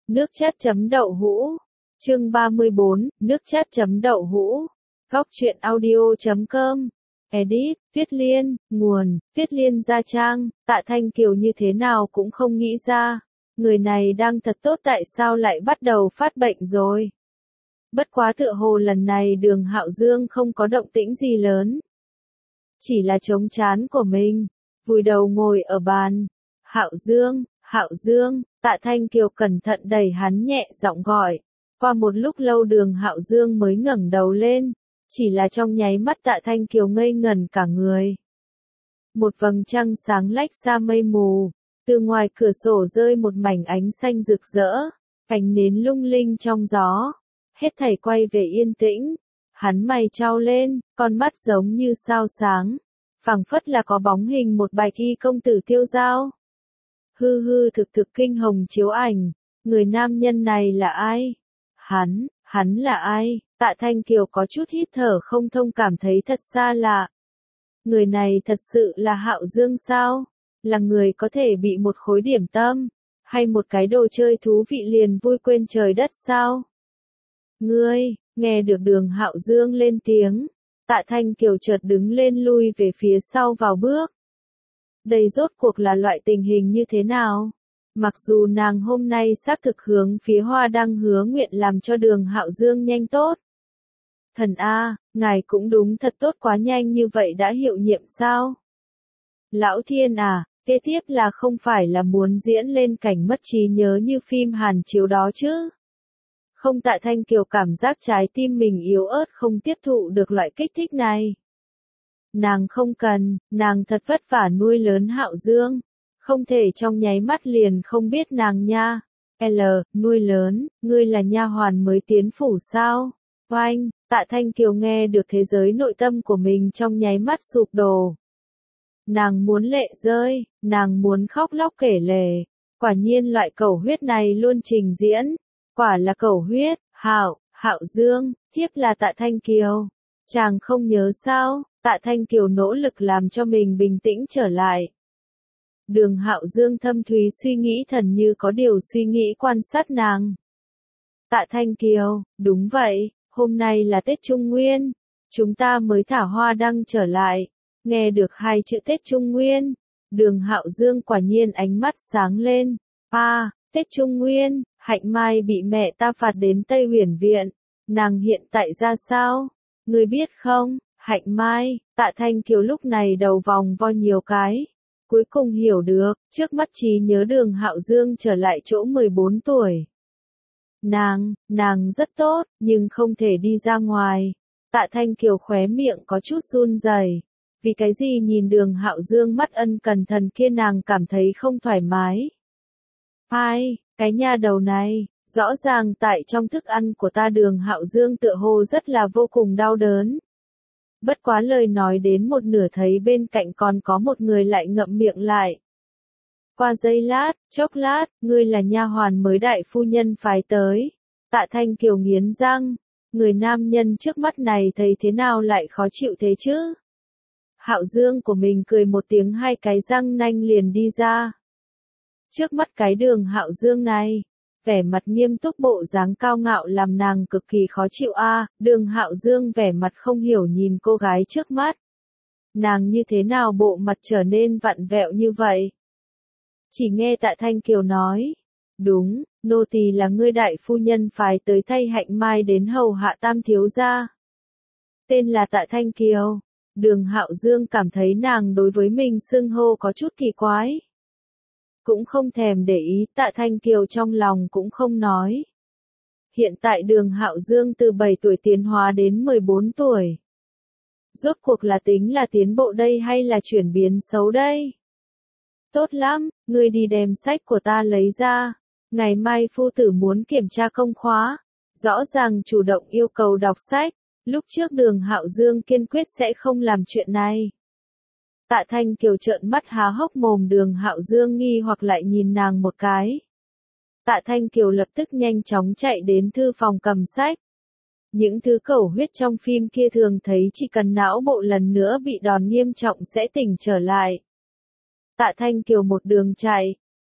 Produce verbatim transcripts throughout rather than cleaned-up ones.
Nước chát chấm đậu hũ. Chương ba mươi bốn, nước chát chấm đậu hũ. Góc truyện audio chấm com. Edit, Tuyết Liên, nguồn, Tuyết Liên Gia Trang. Tạ Thanh Kiều như thế nào cũng không nghĩ ra. Người này đang thật tốt tại sao lại bắt đầu phát bệnh rồi. Bất quá tựa hồ lần này Đường Hạo Dương không có động tĩnh gì lớn. Chỉ là trống trán của mình, vùi đầu ngồi ở bàn. Hạo Dương, Hạo Dương, Tạ Thanh Kiều cẩn thận đẩy hắn nhẹ giọng gọi. Qua một lúc lâu Đường Hạo Dương mới ngẩng đầu lên, chỉ là trong nháy mắt Tạ Thanh Kiều ngây ngẩn cả người. Một vầng trăng sáng lách xa mây mù, từ ngoài cửa sổ rơi một mảnh ánh xanh rực rỡ, ánh nến lung linh trong gió, hết thảy quay về yên tĩnh. Hắn mày chau lên, con mắt giống như sao sáng, phảng phất là có bóng hình một bạch y công tử tiêu dao. Hư hư thực thực kinh hồng chiếu ảnh, người nam nhân này là ai? Hắn, hắn là ai? Tạ Thanh Kiều có chút hít thở không thông cảm thấy thật xa lạ. Người này thật sự là Hạo Dương sao? Là người có thể bị một khối điểm tâm, hay một cái đồ chơi thú vị liền vui quên trời đất sao? Ngươi, nghe được Đường Hạo Dương lên tiếng, Tạ Thanh Kiều chợt đứng lên lui về phía sau vào bước. Đây rốt cuộc là loại tình hình như thế nào? Mặc dù nàng hôm nay xác thực hướng phía Hoa Đăng hứa nguyện làm cho Đường Hạo Dương nhanh tốt. Thần A, ngài cũng đúng thật tốt quá nhanh như vậy đã hiệu nhiệm sao? Lão Thiên à, kế tiếp là không phải là muốn diễn lên cảnh mất trí nhớ như phim Hàn chiếu đó chứ? Không, Tạ Thanh Kiều cảm giác trái tim mình yếu ớt không tiếp thụ được loại kích thích này. Nàng không cần, nàng thật vất vả nuôi lớn Hạo Dương, không thể trong nháy mắt liền không biết nàng nha. L, nuôi lớn, ngươi là nha hoàn mới tiến phủ sao? Oanh, Tạ Thanh Kiều nghe được thế giới nội tâm của mình trong nháy mắt sụp đổ. Nàng muốn lệ rơi, nàng muốn khóc lóc kể lể. Quả nhiên loại cẩu huyết này luôn trình diễn. Quả là cẩu huyết. Hạo, Hạo Dương, thiếp là Tạ Thanh Kiều. Chàng không nhớ sao? Tạ Thanh Kiều nỗ lực làm cho mình bình tĩnh trở lại. Đường Hạo Dương thâm thúy suy nghĩ thần như có điều suy nghĩ quan sát nàng. Tạ Thanh Kiều, đúng vậy, hôm nay là Tết Trung Nguyên, chúng ta mới thả Hoa Đăng trở lại. Nghe được hai chữ Tết Trung Nguyên, Đường Hạo Dương quả nhiên ánh mắt sáng lên. À, Tết Trung Nguyên, Hạnh Mai bị mẹ ta phạt đến Tây Huyền Viện, nàng hiện tại ra sao? Ngươi biết không? Hạnh Mai, Tạ Thanh Kiều lúc này đầu vòng vo nhiều cái. Cuối cùng hiểu được, trước mắt trí nhớ Đường Hạo Dương trở lại chỗ mười bốn tuổi. Nàng, nàng rất tốt, nhưng không thể đi ra ngoài. Tạ Thanh Kiều khóe miệng có chút run rẩy. Vì cái gì nhìn Đường Hạo Dương mắt ân cần thần kia nàng cảm thấy không thoải mái. Ai, cái nha đầu này, rõ ràng tại trong thức ăn của ta Đường Hạo Dương tựa hồ rất là vô cùng đau đớn. Bất quá lời nói đến một nửa thấy bên cạnh còn có một người lại ngậm miệng lại. Qua giây lát, chốc lát, ngươi là nha hoàn mới đại phu nhân phái tới. Tạ Thanh Kiều nghiến răng, người nam nhân trước mắt này thấy thế nào lại khó chịu thế chứ? Hạo Dương của mình cười một tiếng hai cái răng nanh liền đi ra. Trước mắt cái Đường Hạo Dương này, vẻ mặt nghiêm túc bộ dáng cao ngạo làm nàng cực kỳ khó chịu a. À, Đường Hạo Dương vẻ mặt không hiểu nhìn cô gái trước mắt. Nàng như thế nào bộ mặt trở nên vặn vẹo như vậy? Chỉ nghe Tạ Thanh Kiều nói, đúng, nô tỳ là ngươi đại phu nhân phái tới thay Hạnh Mai đến hầu hạ Tam thiếu gia. Tên là Tạ Thanh Kiều. Đường Hạo Dương cảm thấy nàng đối với mình xưng hô có chút kỳ quái. Cũng không thèm để ý, Tạ Thanh Kiều trong lòng cũng không nói. Hiện tại Đường Hạo Dương từ bảy tuổi tiến hóa đến mười bốn tuổi. Rốt cuộc là tính là tiến bộ đây hay là chuyển biến xấu đây? Tốt lắm, ngươi đi đem sách của ta lấy ra. Ngày mai phu tử muốn kiểm tra công khóa. Rõ ràng chủ động yêu cầu đọc sách. Lúc trước Đường Hạo Dương kiên quyết sẽ không làm chuyện này. Tạ Thanh Kiều trợn mắt há hốc mồm, Đường Hạo Dương nghi hoặc lại nhìn nàng một cái. Tạ Thanh Kiều lập tức nhanh chóng chạy đến thư phòng cầm sách. Những thứ cẩu huyết trong phim kia thường thấy chỉ cần não bộ lần nữa bị đòn nghiêm trọng sẽ tỉnh trở lại. Tạ Thanh Kiều một đường chạy,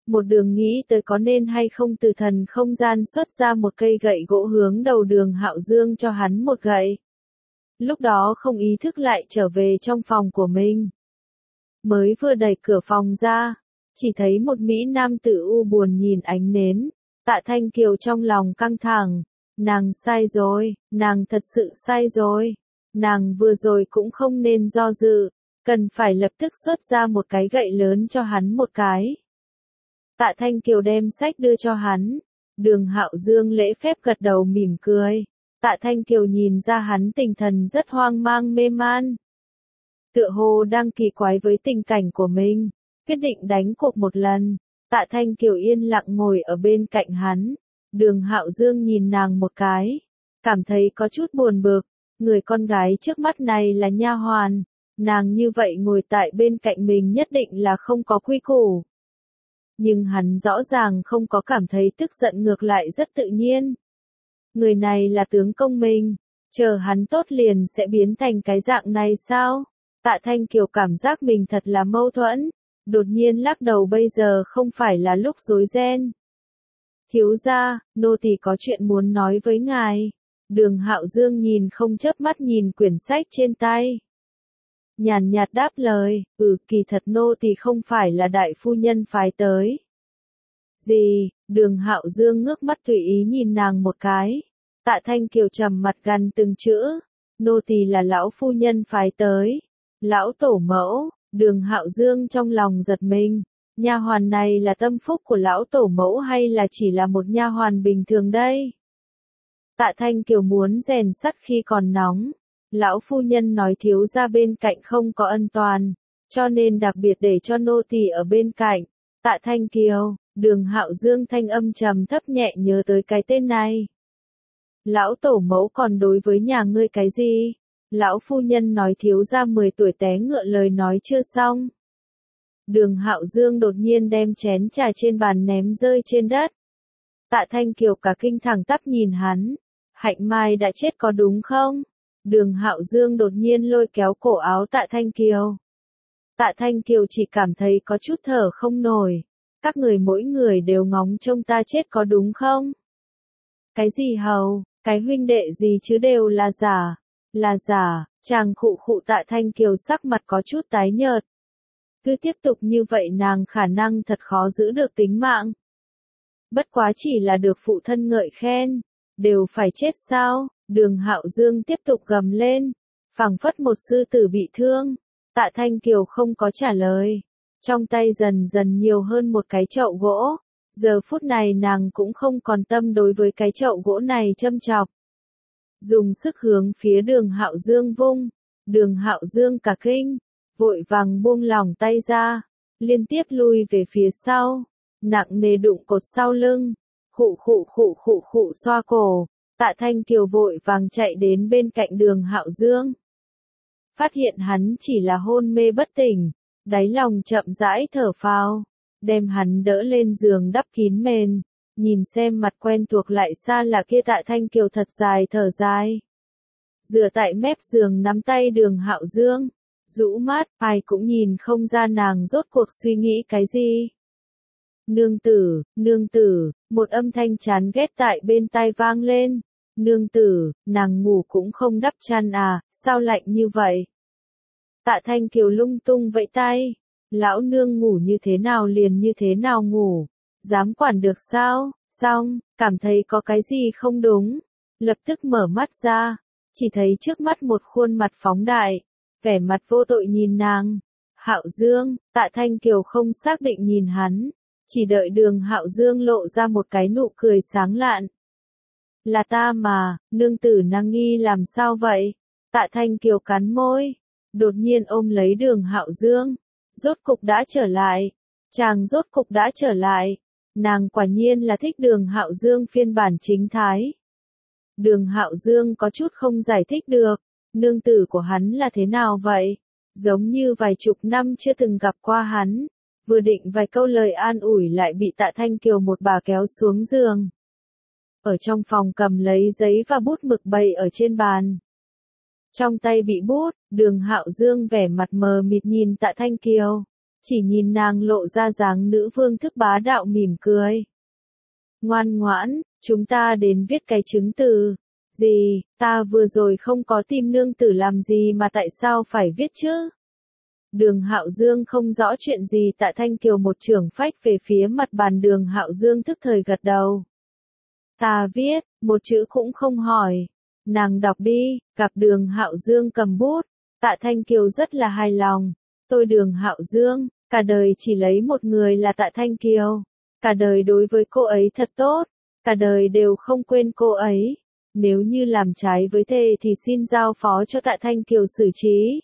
một đường nghĩ tới có nên hay không từ thần không gian xuất ra một cây gậy gỗ hướng đầu Đường Hạo Dương cho hắn một gậy. Lúc đó không ý thức lại trở về trong phòng của mình. Mới vừa đẩy cửa phòng ra, chỉ thấy một Mỹ nam tử u buồn nhìn ánh nến, Tạ Thanh Kiều trong lòng căng thẳng, nàng sai rồi, nàng thật sự sai rồi, nàng vừa rồi cũng không nên do dự, cần phải lập tức xuất ra một cái gậy lớn cho hắn một cái. Tạ Thanh Kiều đem sách đưa cho hắn, Đường Hạo Dương lễ phép gật đầu mỉm cười, Tạ Thanh Kiều nhìn ra hắn tinh thần rất hoang mang mê man. Tựa hồ đang kỳ quái với tình cảnh của mình, quyết định đánh cuộc một lần. Tạ Thanh Kiều yên lặng ngồi ở bên cạnh hắn, Đường Hạo Dương nhìn nàng một cái, cảm thấy có chút buồn bực, người con gái trước mắt này là nha hoàn, nàng như vậy ngồi tại bên cạnh mình nhất định là không có quy củ. Nhưng hắn rõ ràng không có cảm thấy tức giận, ngược lại rất tự nhiên. Người này là tướng công mình, chờ hắn tốt liền sẽ biến thành cái dạng này sao? Tạ Thanh Kiều cảm giác mình thật là mâu thuẫn, đột nhiên lắc đầu, bây giờ không phải là lúc rối ren. Thiếu gia, nô tỳ có chuyện muốn nói với ngài. Đường Hạo Dương nhìn không chớp mắt nhìn quyển sách trên tay. Nhàn nhạt đáp lời, ừ, kỳ thật nô tỳ không phải là đại phu nhân phái tới. Gì? Đường Hạo Dương ngước mắt tùy ý nhìn nàng một cái. Tạ Thanh Kiều trầm mặt gằn từng chữ, nô tỳ là lão phu nhân phái tới. Lão tổ mẫu. Đường Hạo Dương trong lòng giật mình, nha hoàn này là tâm phúc của lão tổ mẫu hay là chỉ là một nha hoàn bình thường đây? Tạ Thanh Kiều muốn rèn sắt khi còn nóng, lão phu nhân nói thiếu gia bên cạnh không có ân toàn, cho nên đặc biệt để cho nô tỳ ở bên cạnh. Tạ Thanh Kiều, Đường Hạo Dương thanh âm trầm thấp nhẹ nhớ tới cái tên này. Lão tổ mẫu còn đối với nhà ngươi cái gì? Lão phu nhân nói thiếu gia mười tuổi té ngựa, lời nói chưa xong. Đường Hạo Dương đột nhiên đem chén trà trên bàn ném rơi trên đất. Tạ Thanh Kiều cả kinh thẳng tắp nhìn hắn. Hạnh Mai đã chết có đúng không? Đường Hạo Dương đột nhiên lôi kéo cổ áo Tạ Thanh Kiều. Tạ Thanh Kiều chỉ cảm thấy có chút thở không nổi. Các người mỗi người đều ngóng trông ta chết có đúng không? Cái gì hầu, cái huynh đệ gì chứ đều là giả. Là giả, chàng khụ khụ. Tạ Thanh Kiều sắc mặt có chút tái nhợt. Cứ tiếp tục như vậy nàng khả năng thật khó giữ được tính mạng. Bất quá chỉ là được phụ thân ngợi khen, đều phải chết sao? Đường Hạo Dương tiếp tục gầm lên, phảng phất một sư tử bị thương. Tạ Thanh Kiều không có trả lời, trong tay dần dần nhiều hơn một cái chậu gỗ. Giờ phút này nàng cũng không còn tâm đối với cái chậu gỗ này châm chọc. Dùng sức hướng phía Đường Hạo Dương vung, Đường Hạo Dương cả kinh, vội vàng buông lỏng tay ra, liên tiếp lui về phía sau, nặng nề đụng cột sau lưng, khụ khụ khụ khụ khụ xoa cổ. Tạ Thanh Kiều vội vàng chạy đến bên cạnh Đường Hạo Dương. Phát hiện hắn chỉ là hôn mê bất tỉnh, đáy lòng chậm rãi thở phào, đem hắn đỡ lên giường đắp kín mền. Nhìn xem mặt quen thuộc lại xa lạ kia, Tạ Thanh Kiều thật dài thở dài. Dựa tại mép giường nắm tay Đường Hạo Dương, rũ mắt, ai cũng nhìn không ra nàng rốt cuộc suy nghĩ cái gì. Nương tử, nương tử, một âm thanh chán ghét tại bên tai vang lên. Nương tử, nàng ngủ cũng không đắp chăn à, sao lạnh như vậy? Tạ Thanh Kiều lung tung vẫy tay. Lão nương ngủ như thế nào liền như thế nào ngủ. Dám quản được sao? Xong, cảm thấy có cái gì không đúng. Lập tức mở mắt ra, chỉ thấy trước mắt một khuôn mặt phóng đại, vẻ mặt vô tội nhìn nàng. Hạo Dương. Tạ Thanh Kiều không xác định nhìn hắn, chỉ đợi Đường Hạo Dương lộ ra một cái nụ cười sáng lạn. Là ta mà, nương tử năng nghi làm sao vậy? Tạ Thanh Kiều cắn môi, đột nhiên ôm lấy Đường Hạo Dương. Rốt cục đã trở lại, chàng rốt cục đã trở lại. Nàng quả nhiên là thích Đường Hạo Dương phiên bản chính thái. Đường Hạo Dương có chút không giải thích được, nương tử của hắn là thế nào vậy? Giống như vài chục năm chưa từng gặp qua hắn. Vừa định vài câu lời an ủi lại bị Tạ Thanh Kiều một bà kéo xuống giường. Ở trong phòng cầm lấy giấy và bút mực bày ở trên bàn. Trong tay bị bút, Đường Hạo Dương vẻ mặt mờ mịt nhìn Tạ Thanh Kiều. chỉ nhìn nàng lộ ra dáng nữ vương thức bá đạo mỉm cười. Ngoan ngoãn, chúng ta đến viết cái chứng từ. Gì, ta vừa rồi không có tìm nương tử làm gì mà tại sao phải viết chứ? Đường Hạo Dương không rõ chuyện gì, Tạ Thanh Kiều một chưởng phách về phía mặt bàn. Đường Hạo Dương tức thời gật đầu. Ta viết, một chữ cũng không hỏi. Nàng đọc đi. Gặp Đường Hạo Dương cầm bút, Tạ Thanh Kiều rất là hài lòng. Tôi Đường Hạo Dương, cả đời chỉ lấy một người là Tạ Thanh Kiều. Cả đời đối với cô ấy thật tốt, cả đời đều không quên cô ấy. Nếu như làm trái với thề thì xin giao phó cho Tạ Thanh Kiều xử trí.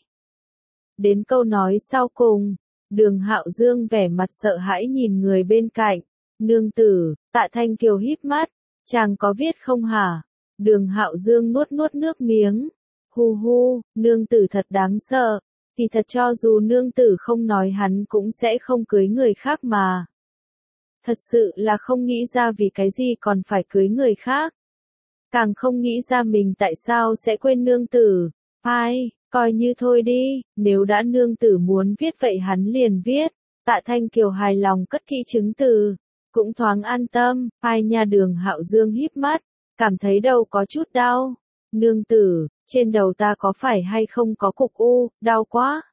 Đến câu nói sau cùng, Đường Hạo Dương vẻ mặt sợ hãi nhìn người bên cạnh. Nương tử, Tạ Thanh Kiều híp mắt, chàng có viết không hả? Đường Hạo Dương nuốt nuốt nước miếng. Hu hu, nương tử thật đáng sợ. Thì thật cho dù nương tử không nói hắn cũng sẽ không cưới người khác mà. Thật sự là không nghĩ ra vì cái gì còn phải cưới người khác. Càng không nghĩ ra mình tại sao sẽ quên nương tử. Ai, coi như thôi đi, nếu đã nương tử muốn viết vậy hắn liền viết. Tạ Thanh Kiều hài lòng cất kỹ chứng từ, cũng thoáng an tâm. Ai nha, Đường Hạo Dương híp mắt, cảm thấy đầu có chút đau. Nương tử, trên đầu ta có phải hay không có cục u, đau quá.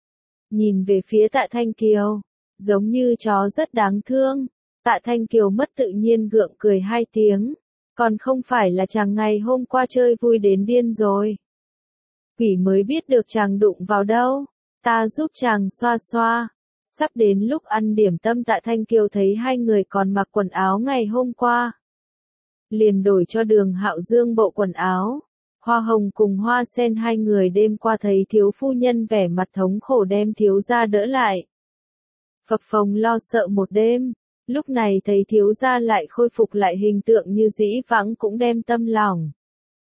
Nhìn về phía Tạ Thanh Kiều, giống như chó rất đáng thương. Tạ Thanh Kiều mất tự nhiên gượng cười hai tiếng. Còn không phải là chàng ngày hôm qua chơi vui đến điên rồi. Quỷ mới biết được chàng đụng vào đâu. Ta giúp chàng xoa xoa. Sắp đến lúc ăn điểm tâm, Tạ Thanh Kiều thấy hai người còn mặc quần áo ngày hôm qua. Liền đổi cho Đường Hạo Dương bộ quần áo. Hoa Hồng cùng Hoa Sen hai người đêm qua thấy thiếu phu nhân vẻ mặt thống khổ đem thiếu gia đỡ lại. Phập phồng lo sợ một đêm. Lúc này thấy thiếu gia lại khôi phục lại hình tượng như dĩ vãng cũng đem tâm lòng.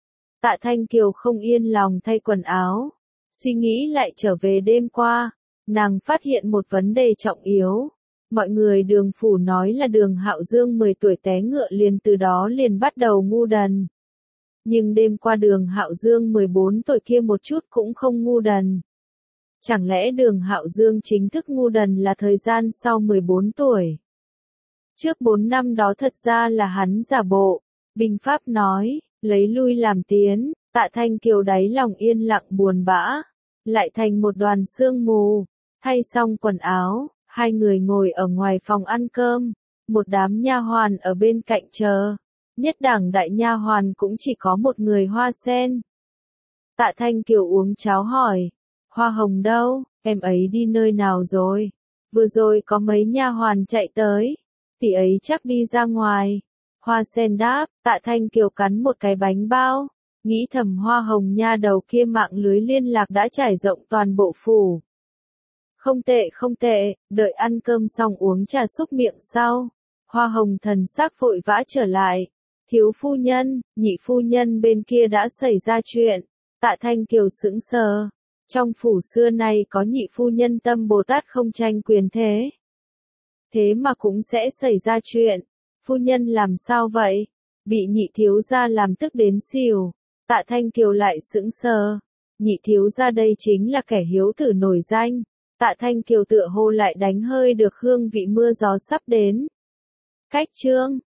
Tạ Thanh Kiều không yên lòng thay quần áo. Suy nghĩ lại trở về đêm qua. Nàng phát hiện một vấn đề trọng yếu. Mọi người Đường phủ nói là Đường Hạo Dương mười tuổi té ngựa, liền từ đó liền bắt đầu ngu đần. Nhưng đêm qua Đường Hạo Dương mười bốn tuổi kia một chút cũng không ngu đần. Chẳng lẽ Đường Hạo Dương chính thức ngu đần là thời gian sau mười bốn tuổi? Trước bốn năm đó thật ra là hắn giả bộ. Binh pháp nói, lấy lui làm tiến. Tạ Thanh Kiều đáy lòng yên lặng buồn bã, lại thành một đoàn sương mù. Thay xong quần áo, hai người ngồi ở ngoài phòng ăn cơm, một đám nha hoàn ở bên cạnh chờ. Nhất đẳng đại nha hoàn cũng chỉ có một người, Hoa Sen. Tạ Thanh Kiều uống cháo hỏi, Hoa Hồng đâu, em ấy đi nơi nào rồi? Vừa rồi có mấy nha hoàn chạy tới, tỷ ấy chắc đi ra ngoài. Hoa Sen đáp. Tạ Thanh Kiều cắn một cái bánh bao, nghĩ thầm Hoa Hồng nha đầu kia mạng lưới liên lạc đã trải rộng toàn bộ phủ. Không tệ không tệ, đợi ăn cơm xong uống trà xúc miệng sau. Hoa Hồng thần sắc vội vã trở lại. Thiếu phu nhân, nhị phu nhân bên kia đã xảy ra chuyện. Tạ Thanh Kiều sững sờ. Trong phủ xưa nay có nhị phu nhân tâm Bồ Tát không tranh quyền thế. Thế mà cũng sẽ xảy ra chuyện. Phu nhân làm sao vậy? Bị nhị thiếu gia làm tức đến xỉu. Tạ Thanh Kiều lại sững sờ. Nhị thiếu gia đây chính là kẻ hiếu tử nổi danh. Tạ Thanh Kiều tựa hồ lại đánh hơi được hương vị mưa gió sắp đến. Cách chương